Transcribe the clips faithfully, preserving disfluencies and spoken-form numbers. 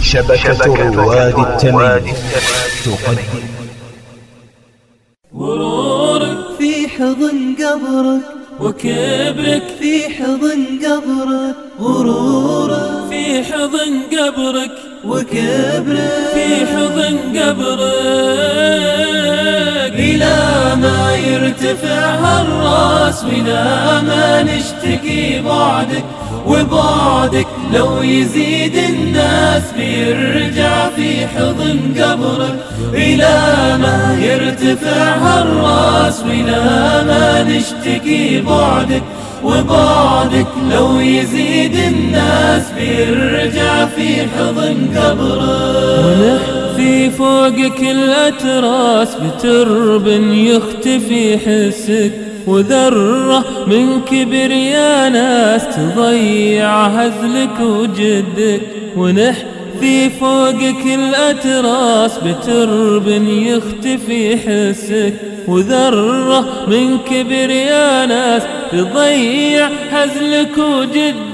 شبكة رواد التميم تقدم غرورك في حضن قبرك وكبرك في حضن قبرك، غرورك في حضن قبرك وكبرك في حضن قبرك، إلى ما يرتفع هالراس وإلى ما نشتكي بعدك، وبعدك لو يزيد الناس بيرجع في حضن قبرك، إلى ما يرتفع هالراس وإلى ما نشتكي بعدك، وبعدك لو يزيد الناس بيرجع في حضن قبرك، ونحفي فوقك الأتراس بترب يختفي حسك، وذرة من كبر يا ناس تضيع هزلك وجدك، ونحفي فوقك الأتراس بترب يختفي حسك، وذرة من كبر يا ناس تضيع هزلك وجدك،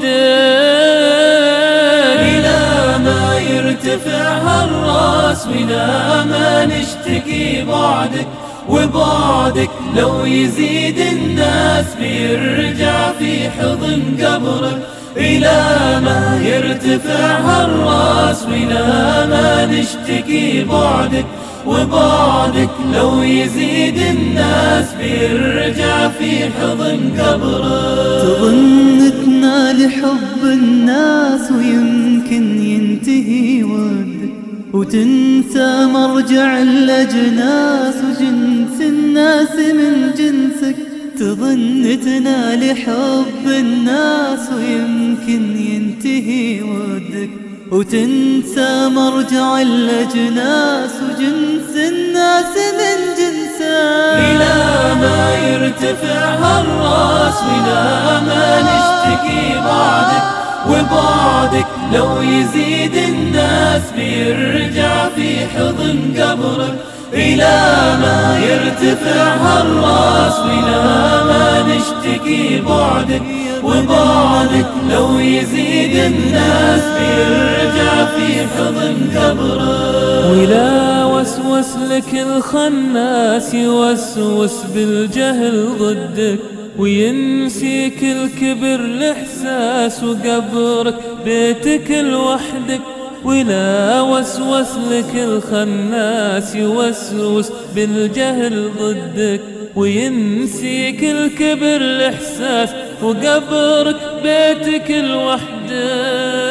إلى ما يرتفع هالراس وإلى ما نشتكي بعدك، وبعدك لو يزيد الناس بيرجع في حضن قبرك، إلى ما يرتفع هالراس وإلى ما نشتكي بعدك، وبعدك لو يزيد الناس بيرجع في حضن قبرك. تظن تنال حب الناس ويمكن ينتهي ودك، وتنسى مرجع الأجناس وجنس الناس من جنسك، تظن تنال حب الناس ويمكن ينتهي ودك، وتنسى مرجع الأجناس وجنس الناس من جنسك، إلى ما يرتفع هالراس وإلى ما نشتكي بعدك، وبعدك لو يزيد الناس بيرجع في حضن قبرك، إلى ما يرتفع هالراس وإلى ما نشتكي بعدك، وبعدك لو يزيد الناس بيرجع في حضن قبرك، ولا وسوس لك الخناس يوسوس بالجهل ضدك، وينسيك الكبر الإحساس وقبرك بيتك لوحدك، ولا وسوس لك الخناس يوسوس بالجهل ضدك، وينسيك الكبر الإحساس وقبرك بيتك لوحدك،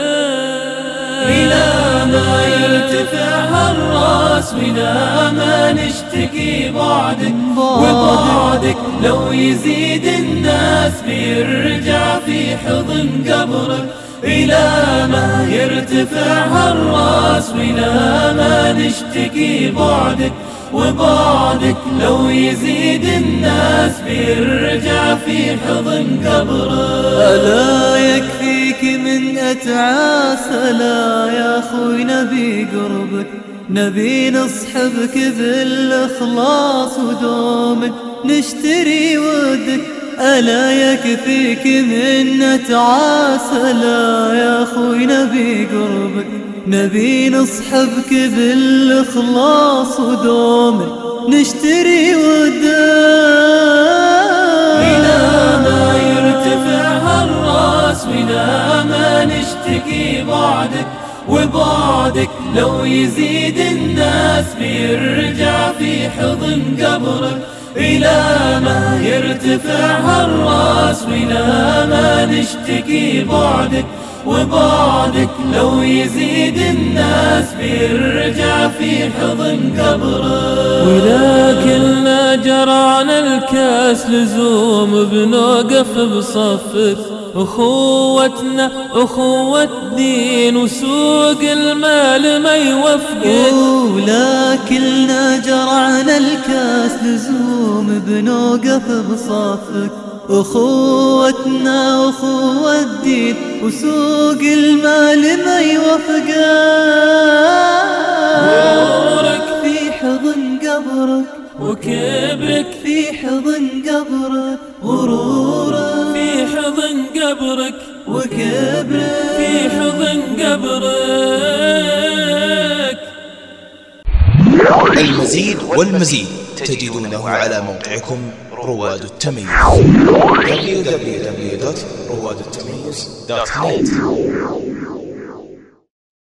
إلى ما يرتفع هالراس وإلى ما نشتكي بعدك، وبعدك لو يزيد الناس بيرجع في حضن قبرك، إلى ما يرتفع هالراس وإلى ما نشتكي بعدك، وبعدك لو يزيد الناس بيرجع في حضن قبرك. ألا يكفيك من أتعاس، ألا يا أخوي نبي قربك، نبي نصحبك بالإخلاص ودوم نشتري ودك، ألا يكفيك من أتعاس، ألا يا أخوي نبي قربك، نبي نصحبك بالإخلاص ودوم نشتري ودك، إلى ما يرتفع هالراس وإلى ما نشتكي بعدك، وبعدك لو يزيد الناس بيرجع في حضن قبرك، إلى ما يرتفع هالراس وإلى ما نشتكي بعدك، وبعدك لو يزيد الناس بيرجع في حضن قبرك، ولكننا جرعنا الكاس لزوم بنوقف بصفك، أخوتنا أخوة دين وسوق المال ما يوفقك، ولكننا جرعنا الكاس لزوم بنوقف بصفك، أخوتنا أخوة الدين وسوق المال ما يوفقك، غرورك في حضن قبرك وكبرك في حضن قبرك، غرورك في حضن قبرك وكبرك في حضن قبرك. المزيد والمزيد تجدونه على موقعكم رواد التميز دبليو دبليو دبليو دوت رواد التميز دوت نت.